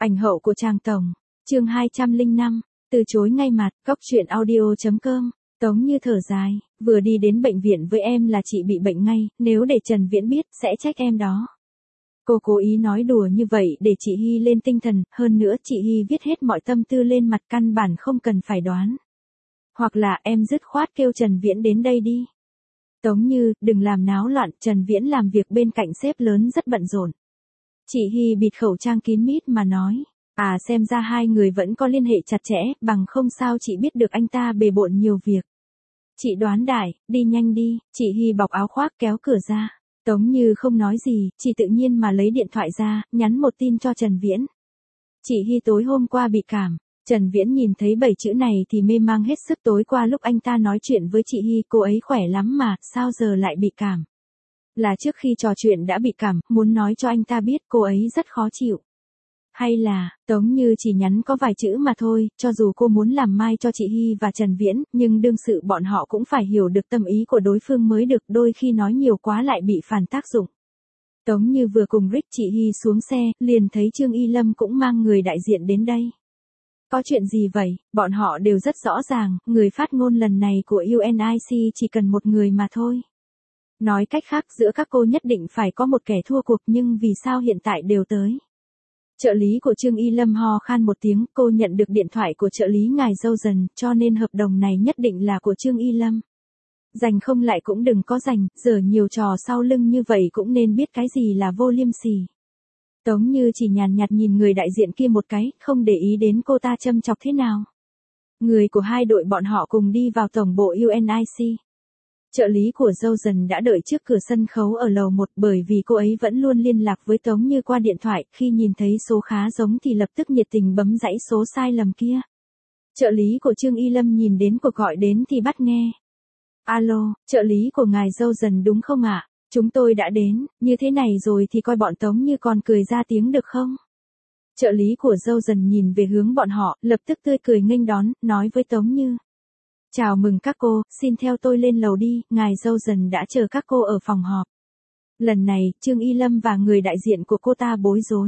Ảnh hậu của Tràng Tổng. Chương 205. Từ chối ngay mặt. Góc truyện audio.com. Tống Như thở dài, vừa đi đến bệnh viện với em là chị bị bệnh ngay, nếu để Trần Viễn biết sẽ trách em đó. Cô cố ý nói đùa như vậy để chị Hy lên tinh thần, hơn nữa chị Hy viết hết mọi tâm tư lên mặt, căn bản không cần phải đoán. Hoặc là em dứt khoát kêu Trần Viễn đến đây đi. Tống Như, đừng làm náo loạn, Trần Viễn làm việc bên cạnh sếp lớn rất bận rộn. Chị Hy bịt khẩu trang kín mít mà nói, xem ra hai người vẫn có liên hệ chặt chẽ, bằng không sao chị biết được anh ta bề bộn nhiều việc. Chị đoán đại, đi nhanh đi, chị Hy bọc áo khoác kéo cửa ra. Tống Như không nói gì, chị tự nhiên mà lấy điện thoại ra, nhắn một tin cho Trần Viễn. Chị Hy tối hôm qua bị cảm. Trần Viễn nhìn thấy 7 chữ này thì mê mang hết sức, tối qua lúc anh ta nói chuyện với chị Hy, cô ấy khỏe lắm mà, sao giờ lại bị cảm? Là trước khi trò chuyện đã bị cảm, muốn nói cho anh ta biết cô ấy rất khó chịu. Hay là, Tống Như chỉ nhắn có vài chữ mà thôi, cho dù cô muốn làm mai cho chị Hy và Trần Viễn, nhưng đương sự bọn họ cũng phải hiểu được tâm ý của đối phương mới được, đôi khi nói nhiều quá lại bị phản tác dụng. Tống Như vừa cùng Rick chị Hy xuống xe, liền thấy Trương Y Lâm cũng mang người đại diện đến đây. Có chuyện gì vậy? Bọn họ đều rất rõ ràng, người phát ngôn lần này của UNIC chỉ cần một người mà thôi. Nói cách khác, giữa các cô nhất định phải có một kẻ thua cuộc, nhưng vì sao hiện tại đều tới? Trợ lý của Trương Y Lâm ho khan một tiếng, cô nhận được điện thoại của trợ lý ngài dâu dần, cho nên hợp đồng này nhất định là của Trương Y Lâm. Giành không lại cũng đừng có giành, giờ nhiều trò sau lưng như vậy cũng nên biết cái gì là vô liêm sỉ. Tống Như chỉ nhàn nhạt nhìn người đại diện kia một cái, không để ý đến cô ta châm chọc thế nào. Người của hai đội bọn họ cùng đi vào tổng bộ UNIC. Trợ lý của dâu dần đã đợi trước cửa sân khấu ở lầu 1, bởi vì cô ấy vẫn luôn liên lạc với Tống Như qua điện thoại, khi nhìn thấy số khá giống thì lập tức nhiệt tình bấm dãy số sai lầm kia. Trợ lý của Trương Y Lâm nhìn đến cuộc gọi đến thì bắt nghe. Alo, trợ lý của ngài dâu dần đúng không ạ? Chúng tôi đã đến, như thế này rồi thì coi bọn Tống Như còn cười ra tiếng được không? Trợ lý của dâu dần nhìn về hướng bọn họ, lập tức tươi cười nghênh đón, nói với Tống Như. Chào mừng các cô, xin theo tôi lên lầu đi, ngài dâu dần đã chờ các cô ở phòng họp. Lần này, Trương Y Lâm và người đại diện của cô ta bối rối.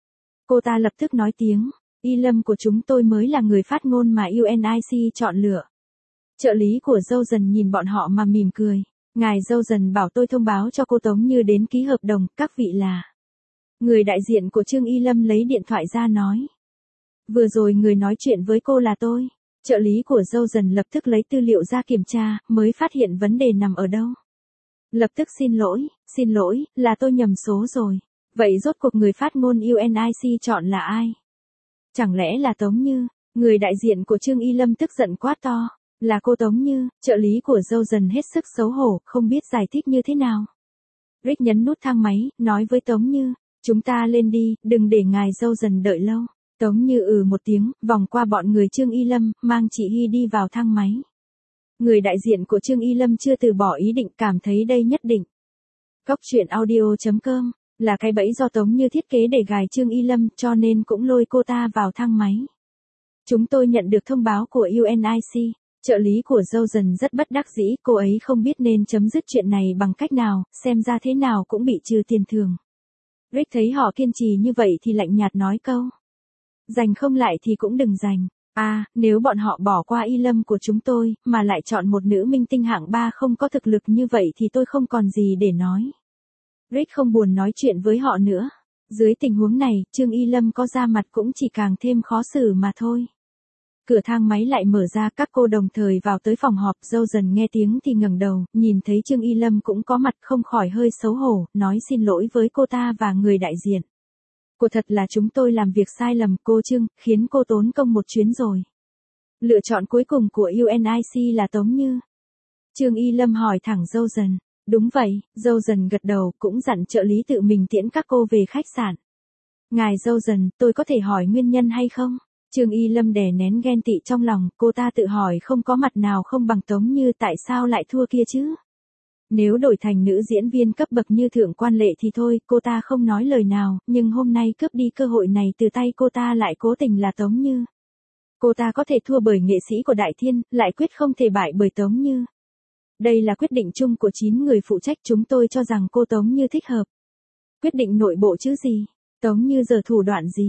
Cô ta lập tức nói tiếng, Y Lâm của chúng tôi mới là người phát ngôn mà UNIC chọn lựa. Trợ lý của dâu dần nhìn bọn họ mà mỉm cười. Ngài dâu dần bảo tôi thông báo cho cô Tống Như đến ký hợp đồng, các vị là. Người đại diện của Trương Y Lâm lấy điện thoại ra nói. Vừa rồi người nói chuyện với cô là tôi. Trợ lý của dâu dần lập tức lấy tư liệu ra kiểm tra, mới phát hiện vấn đề nằm ở đâu. Lập tức xin lỗi, là tôi nhầm số rồi. Vậy rốt cuộc người phát ngôn UNIC chọn là ai? Chẳng lẽ là Tống Như? Người đại diện của Trương Y Lâm tức giận quát to. Là cô Tống Như, trợ lý của dâu dần hết sức xấu hổ, không biết giải thích như thế nào. Rick nhấn nút thang máy, nói với Tống Như, chúng ta lên đi, đừng để ngài dâu dần đợi lâu. Tống Như một tiếng, vòng qua bọn người Trương Y Lâm, mang chị Hy đi vào thang máy. Người đại diện của Trương Y Lâm chưa từ bỏ ý định, cảm thấy đây nhất định. Góc truyện audio.com, là cái bẫy do Tống Như thiết kế để gài Trương Y Lâm, cho nên cũng lôi cô ta vào thang máy. Chúng tôi nhận được thông báo của UNIC. Trợ lý của dâu dần rất bất đắc dĩ, cô ấy không biết nên chấm dứt chuyện này bằng cách nào, xem ra thế nào cũng bị trừ tiền thưởng. Rick thấy họ kiên trì như vậy thì lạnh nhạt nói câu. Giành không lại thì cũng đừng giành. Nếu bọn họ bỏ qua Y Lâm của chúng tôi, mà lại chọn một nữ minh tinh hạng 3 không có thực lực như vậy thì tôi không còn gì để nói. Rick không buồn nói chuyện với họ nữa. Dưới tình huống này, Trương Y Lâm có ra mặt cũng chỉ càng thêm khó xử mà thôi. Cửa thang máy lại mở ra, các cô đồng thời vào tới phòng họp, dâu dần nghe tiếng thì ngẩng đầu, nhìn thấy Trương Y Lâm cũng có mặt, không khỏi hơi xấu hổ, nói xin lỗi với cô ta và người đại diện. Cô thật là chúng tôi làm việc sai lầm, cô Trương, khiến cô tốn công một chuyến rồi. Lựa chọn cuối cùng của UNIC là Tống Như. Trương Y Lâm hỏi thẳng dâu dần. Đúng vậy, dâu dần gật đầu, cũng dặn trợ lý tự mình tiễn các cô về khách sạn. Ngài dâu dần, tôi có thể hỏi nguyên nhân hay không? Trương Y Lâm đè nén ghen tị trong lòng, cô ta tự hỏi không có mặt nào không bằng Tống Như, tại sao lại thua kia chứ? Nếu đổi thành nữ diễn viên cấp bậc như Thượng Quan Lệ thì thôi, cô ta không nói lời nào, nhưng hôm nay cướp đi cơ hội này từ tay cô ta lại cố tình là Tống Như. Cô ta có thể thua bởi nghệ sĩ của Đại Thiên, lại quyết không thể bại bởi Tống Như. Đây là quyết định chung của 9 người phụ trách, chúng tôi cho rằng cô Tống Như thích hợp. Quyết định nội bộ chứ gì? Tống Như giờ thủ đoạn gì?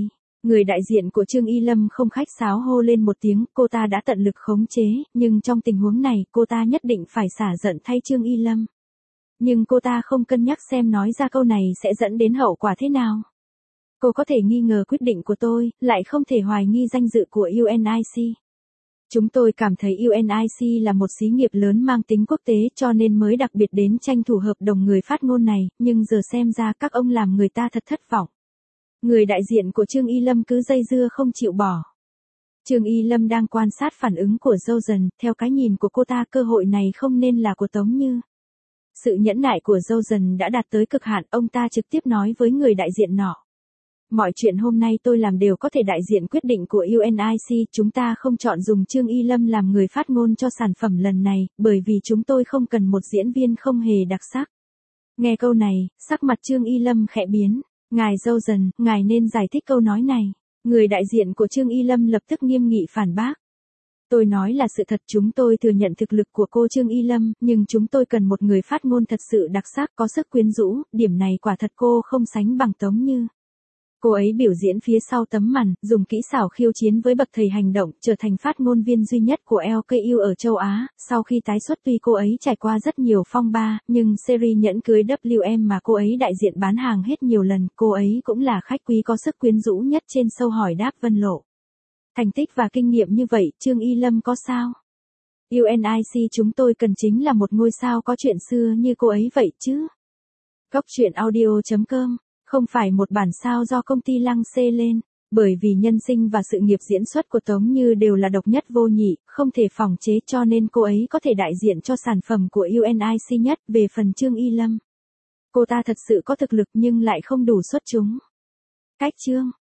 Người đại diện của Trương Y Lâm không khách sáo hô lên một tiếng, cô ta đã tận lực khống chế, nhưng trong tình huống này cô ta nhất định phải xả giận thay Trương Y Lâm. Nhưng cô ta không cân nhắc xem nói ra câu này sẽ dẫn đến hậu quả thế nào. Cô có thể nghi ngờ quyết định của tôi, lại không thể hoài nghi danh dự của UNIC. Chúng tôi cảm thấy UNIC là một xí nghiệp lớn mang tính quốc tế cho nên mới đặc biệt đến tranh thủ hợp đồng người phát ngôn này, nhưng giờ xem ra các ông làm người ta thật thất vọng. Người đại diện của Trương Y Lâm cứ dây dưa không chịu bỏ. Trương Y Lâm đang quan sát phản ứng của Jojen, theo cái nhìn của cô ta cơ hội này không nên là của Tống Như. Sự nhẫn nại của Jojen đã đạt tới cực hạn, ông ta trực tiếp nói với người đại diện nọ. Mọi chuyện hôm nay tôi làm đều có thể đại diện quyết định của UNIC, chúng ta không chọn dùng Trương Y Lâm làm người phát ngôn cho sản phẩm lần này, bởi vì chúng tôi không cần một diễn viên không hề đặc sắc. Nghe câu này, sắc mặt Trương Y Lâm khẽ biến. Ngài Jojen, ngài nên giải thích câu nói này. Người đại diện của Trương Y Lâm lập tức nghiêm nghị phản bác. Tôi nói là sự thật, chúng tôi thừa nhận thực lực của cô Trương Y Lâm, nhưng chúng tôi cần một người phát ngôn thật sự đặc sắc, có sức quyến rũ, điểm này quả thật cô không sánh bằng Tống Như. Cô ấy biểu diễn phía sau tấm màn, dùng kỹ xảo khiêu chiến với bậc thầy hành động, trở thành phát ngôn viên duy nhất của LKU ở châu Á. Sau khi tái xuất tuy cô ấy trải qua rất nhiều phong ba, nhưng series nhẫn cưới WM mà cô ấy đại diện bán hàng hết nhiều lần, cô ấy cũng là khách quý có sức quyến rũ nhất trên show hỏi đáp Vân Lộ. Thành tích và kinh nghiệm như vậy, Trương Y Lâm có sao? UNIC chúng tôi cần chính là một ngôi sao có chuyện xưa như cô ấy vậy chứ. Góc truyện audio.com, không phải một bản sao do công ty Lăng xê lên, bởi vì nhân sinh và sự nghiệp diễn xuất của Tống Như đều là độc nhất vô nhị, không thể phòng chế cho nên cô ấy có thể đại diện cho sản phẩm của UNIC nhất. Về phần Trương Y Lâm, cô ta thật sự có thực lực nhưng lại không đủ xuất chúng. Cách chương